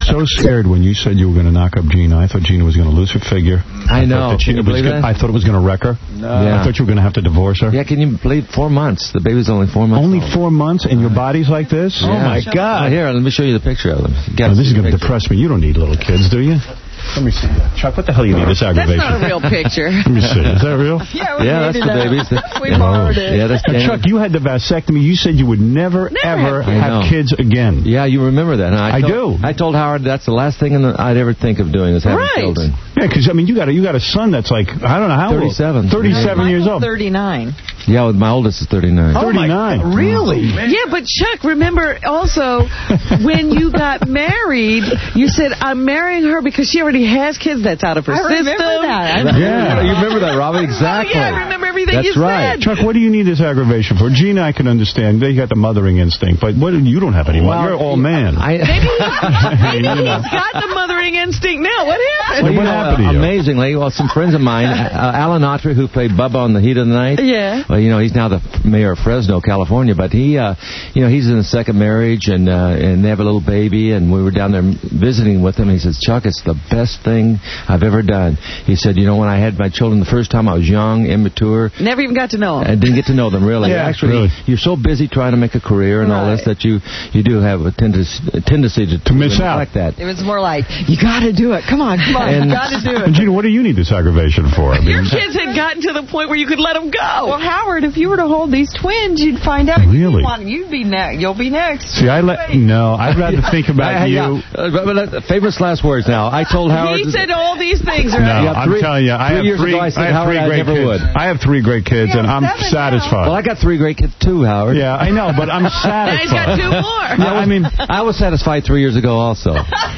so scared when you said you were going to knock up Gina. I thought Gina was going to lose her figure. I know. I thought it was going to wreck her. No. Yeah. I thought you were going to have to divorce her. Yeah, can you believe 4 months? The baby's only 4 months Only old. 4 months, and your body's like this? Yeah. Oh, my God. Here, let me show you the picture of them. This is going to depress me. You don't need little kids, do you? Let me see that. Chuck, what the hell do you need this aggravation? That's not a real picture. Let me see. Is that real? Yeah, that's the babies. We borrowed it. Yeah, that's Chuck, you had the vasectomy. You said you would never ever have kids again. Yeah, you remember that. Huh? I do. I told Howard that's the last thing I'd ever think of doing is having children. Yeah, because, I mean, you got a son that's like, I don't know how 37. old. 37 years old. 39. Yeah, my oldest is 39. 39. Really? Yeah, but Chuck, remember also when you got married, you said, I'm marrying her because she already has kids. That's out of her system. Remember that. Yeah, you remember that, Robin? Exactly. Oh, yeah, I remember everything That's you right. said. Chuck, what do you need this aggravation for? Gina, I can understand. They got the mothering instinct, but you don't have any. Well, you're all man. Maybe he's got the mothering instinct now. What happened? What happened to you? Amazingly, well, some friends of mine, Alan Autry, who played Bubba on The Heat of the Night. Yeah. Well, he's now the mayor of Fresno, California, but he, he's in a second marriage, and they have a little baby, and we were down there visiting with him. He says, Chuck, it's the best thing I've ever done. He said, when I had my children the first time, I was young, immature. Never even got to know them. I didn't get to know them, really. Yeah, actually, you're so busy trying to make a career and all this that you do have a tendency to miss out. Like that. It was more like, you got to do it. Come on, you got to do it. And Gina, what do you need this aggravation for? I mean, Your kids had gotten to the point where you could let them go. Well, Howard, if you were to hold these twins, you'd find out. Really? You'd be next. You'll be next. See, I'd rather think about you. But famous last words now. I told Howard. He said all these things. No, I'm telling you, I have three great kids. I have 3 great kids, and I'm satisfied. Well, I got 3 great kids too, Howard. Yeah, I know, but I'm satisfied. He's got 2 more. Yeah, I was satisfied 3 years ago also.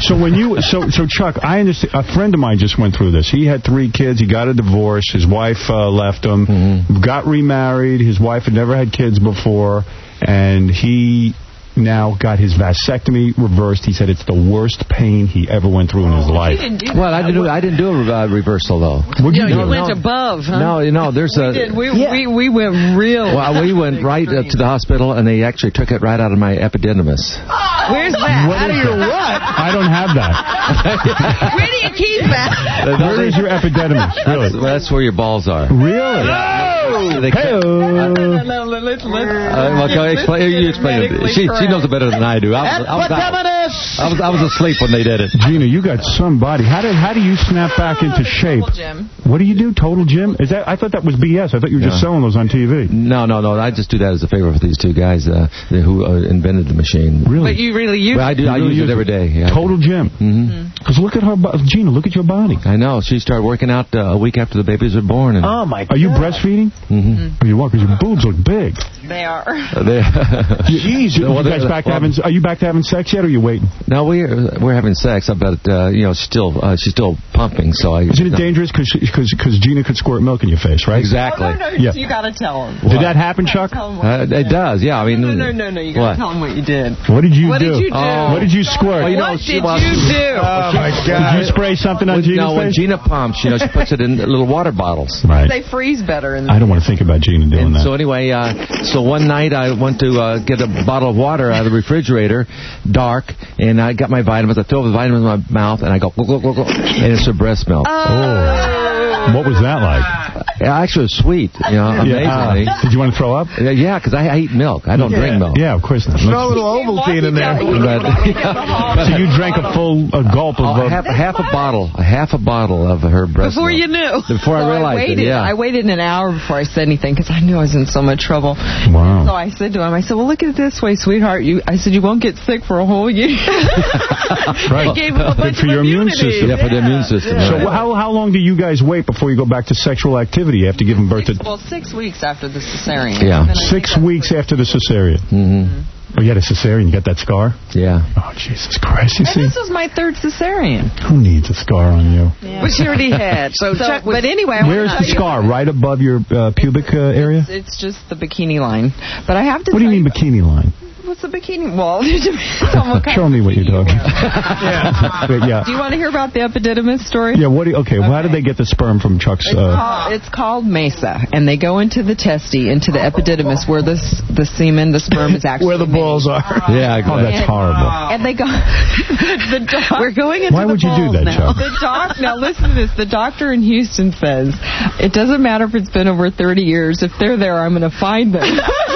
So Chuck, I understand. A friend of mine just went through this. He had 3 kids. He got a divorce. His wife left him. Got remarried. His wife had never had kids before, and he now got his vasectomy reversed. He said it's the worst pain he ever went through in his life. Well, I didn't do a reversal though. You went above, huh? No, there's we went real. Well, we went right to the hospital, and they actually took it right out of my epididymis. Where's that? Out of your what? I don't have that. Where do you keep that? Where is your epididymis? Really? That's where your balls are. Really? No! Let's you explain it. She knows it better than I do. I was asleep when they did it. Gina, you got some body. How do you snap back into shape? Total Gym. What do you do? Total Gym? Is that? I thought that was BS. I thought you were just selling those on TV. No. I just do that as a favor for these 2 guys who invented the machine. Really? But you really use I do. I use it every day. Yeah, Total Gym. Because look at her, Gina. Look at your body. I know. She started working out a week after the babies were born. And Oh my God. Are you breastfeeding? Or you what? Because your boobs look big. They are. Jeez. Are you back to having sex yet, or are you waiting? No, we're having sex, but she's still pumping. So Isn't it dangerous because Gina could squirt milk in your face, right? Exactly. Oh, no, Yeah. You got to tell them. Did that happen, Chuck? It does. Yeah. I mean. No. You got to tell them what you did. What did you do? What did you do? What did you squirt? Well, What did you do? Oh my God! Did you spray something on Gina's when face? Gina pumps, she puts it in little water bottles. Right. They freeze better. I don't want to think about Gina doing that. So anyway, so one night I went to get a bottle of water out of the refrigerator, dark, and I got my vitamins. I throw the vitamins in my mouth, and I go, and it's her breast milk. What was that like? Actually, it was sweet, amazingly. Did you want to throw up? Yeah, because I eat milk. I don't drink milk. Yeah, of course not. Throw a little Ovaltine in there. So you drank a full gulp of... half a bottle of her breast Before milk. you knew. Before I realized it, yeah. I waited an hour before I said anything because I knew I was in so much trouble. Wow. So I said to him, well, look at it this way, sweetheart. I said, you won't get sick for a whole year. Right. Gave him a bunch for of your immune immunity. system. Yeah, for the immune system. So right. how long do you guys wait before you go back to sexual activity? You have to give them birth to... Well, 6 weeks after the cesarean. Yeah. 6 weeks after the cesarean. Oh, you had a cesarean? You got that scar? Yeah. Oh, Jesus Christ. You see? This was my 3rd cesarean. Who needs a scar on you? Yeah. But she already had. But anyway, where's the scar? Right above your pubic area? It's just the bikini line. But I have to What do you mean bikini line? What's the bikini? Well, Show me what you're talking about. Yeah. Do you want to hear about the epididymis story? Yeah, how did they get the sperm from Chuck's... It's called MESA, and they go into the testy, into the epididymis, where the semen, the sperm is actually where the balls are. Yeah, oh, that's horrible. And they go... We're going into Why would you do that, now. Chuck? Now listen to this. The doctor in Houston says, it doesn't matter if it's been over 30 years. If they're there, I'm going to find them.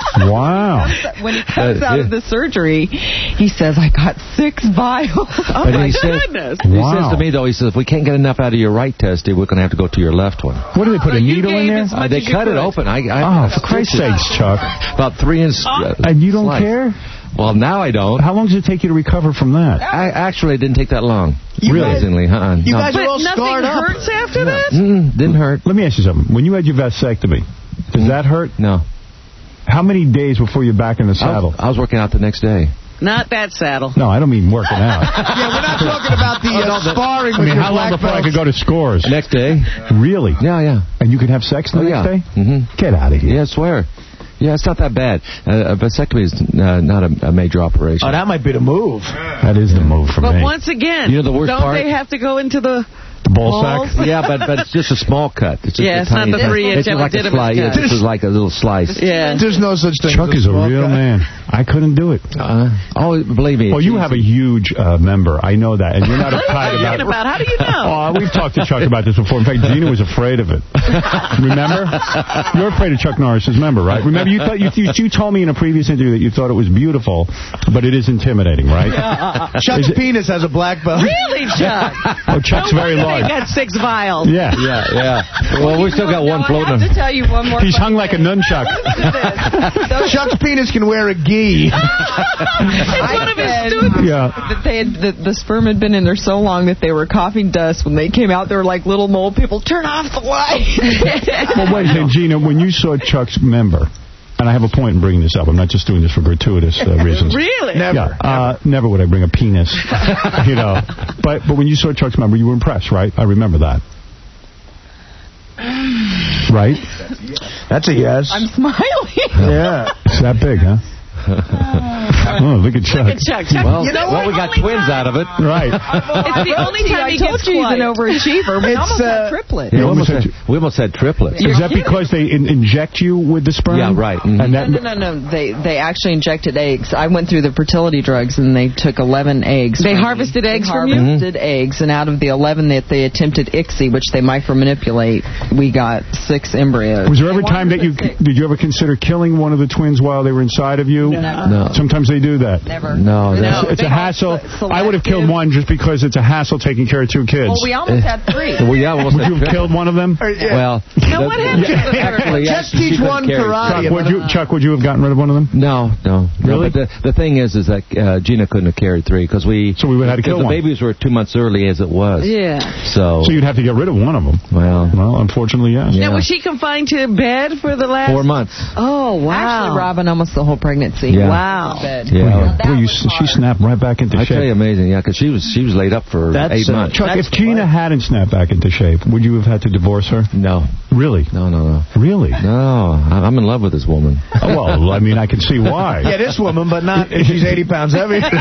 Wow. When he comes out of the surgery, he says, I got 6 vials. Oh, my goodness. He says to me, though, he says, if we can't get enough out of your right testy, we're going to have to go to your left one. What, do they put a needle in there? They cut it open. For Christ's sakes, Chuck. About 3 inches. And you don't care? Well, now I don't. How long does it take you to recover from that? Actually, it didn't take that long. Really? Amazingly, You guys are all But scarred nothing up. hurts after that? Didn't hurt. Let me ask you something. When you had your vasectomy, does that hurt? No. How many days before you're back in the saddle? I was working out the next day. Not that saddle. No, I don't mean working out. Yeah, we're not talking about the sparring with your how long black before I belts. could go to Scores? Next day. Really? Yeah. And you could have sex the next day? Mm-hmm. Get out of here. Yeah, I swear. Yeah, it's not that bad. A vasectomy is not a major operation. Oh, that might be the move. That is the move for me. But once again, You know the worst don't part? they have to go into the ball balls? sack? Yeah, but it's just a small cut. It's just Yeah, a it's not tiny the cut. 3-inch It's like a epididymis slice. cut. This is like a little slice. Yeah. There's no such thing. Chuck as is a small real cut. man. I couldn't do it. Believe me. Well, you have a huge member. I know that. And you're not uptight What are you about it. How do you know? We've talked to Chuck about this before. In fact, Gina was afraid of it. Remember? You're afraid of Chuck Norris's member, right? Remember, you told me in a previous interview that you thought it was beautiful, but it is intimidating, right? Chuck's penis has a black belt. Really, Chuck? Oh, Chuck's very large. They got 6 vials. Yeah. Well, we still got one floating. I have to tell you one more. He's hung like a nunchuck. Chuck's penis can wear a gi. It's one of his students. Yeah. That they had the sperm had been in there so long that they were coughing dust. When they came out, they were like little mole people. Turn off the light. Well, wait a minute, Gina, when you saw Chuck's member, and I have a point in bringing this up. I'm not just doing this for gratuitous reasons. Really? Never. Yeah, never would I bring a penis. But when you saw Chuck's member, you were impressed, right? I remember that. Right? That's a yes. I'm smiling. Yeah. It's that big, huh? Oh, look at Chuck. Look at Chuck. Well, You know what? we got twins out of it. Right. It's the only time he I told gets you he's an quiet. overachiever. We It's, almost had triplets. You almost had- We almost had triplets. Is that because they inject you with the sperm? Yeah, right. Mhm. And that, No. They actually injected eggs. I went through the fertility drugs, and they took 11 eggs. They from me. harvested eggs from you? Harvested eggs, and out of the 11 that they attempted ICSI, which they micromanipulate, we got 6 embryos. Was there ever time that did you ever consider killing one of the twins while they were inside of you? No. Sometimes they do that. Never. No, It's a hassle. I would have killed one just because it's a hassle taking care of 2 kids. Well, we almost had 3. Well, yeah, we almost Would had you have killed one of them? Well, Now, what happened to the third? actually, Just she teach couldn't one carry. karate. Chuck, would you have gotten rid of one of them? No. Really? But the thing is that Gina couldn't have carried 3 because So we would have had to kill the one. babies were 2 months early as it was. Yeah. So So you'd have to get rid of one of them. well, Unfortunately, yes. yeah. Now, was she confined to bed for the last... 4 months. Oh, wow. Actually, Robin, almost the whole pregnancy. Yeah. Wow. Yeah. Boy, she snapped right back into I shape. tell you, amazing. Yeah, because she was laid up for 8 months. Chuck, if Gina hadn't snapped back into shape, would you have had to divorce her? No. Really? No. Really? No, I'm in love with this woman. Oh, well, I mean, I can see why. Yeah, this woman, but not if she's 80 pounds heavy. That's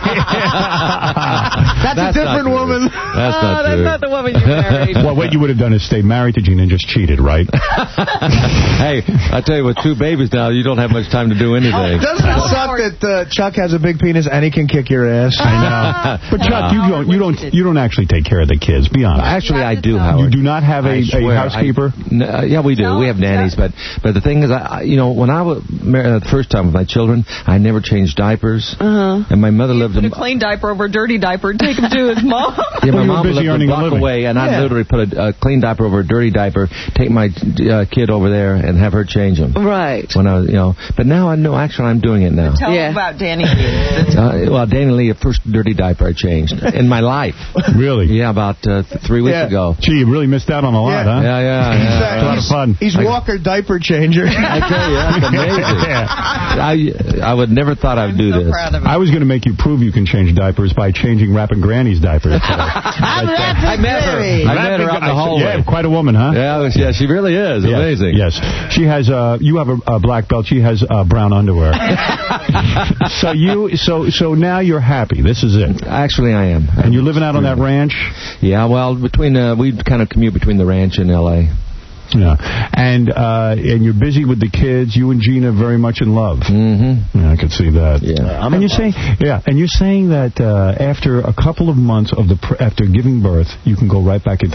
a different woman. That's not That's true. not the woman you married. Well, what you would have done is stay married to Gina and just cheated, right? Hey, I tell you, with 2 babies now, you don't have much time to do anything. Doesn't it suck that Chuck has a big penis and he can kick your ass? I know. But Chuck, you don't actually take care of the kids. Be honest. Actually, I do, Howard. You do not have a swear, housekeeper? Yeah, we do. We have nannies, but the thing is, when I was married the first time with my children, I never changed diapers, and my mother lived Put in. a clean diaper over a dirty diaper and take him to his mom. Yeah, my Well, you were mom busy lived a earning a block living. away, and I literally put a clean diaper over a dirty diaper, take my kid over there, and have her change them. Right. When I was, but now I know. Actually, I'm doing it now. Tell him about Danny Lee. Well, Danny Lee, the first dirty diaper I changed in my life. Really? Yeah, about 3 weeks ago. Gee, you really missed out on a lot, huh? Yeah. It's a lot of fun. He's Walker diaper changer. I tell you, that's amazing. I would never thought I'd do this. I was going to make you prove you can change diapers by changing Rappin' Granny's diapers. Well, I met her. I met her out in the hallway. Yeah, quite a woman, huh? Yeah, she really is. Yes, Amazing. Yes. She has, you have a black belt. She has brown underwear. So now you're happy. This is it. Actually, I am. And you're living out on that ranch? Yeah, well, we kind of commute between the ranch and L.A. Yeah, and you're busy with the kids. You and Gina are very much in love. Mm-hmm. Yeah, I can see that. Yeah, and you're saying that after a couple of months after giving birth, you can go right back into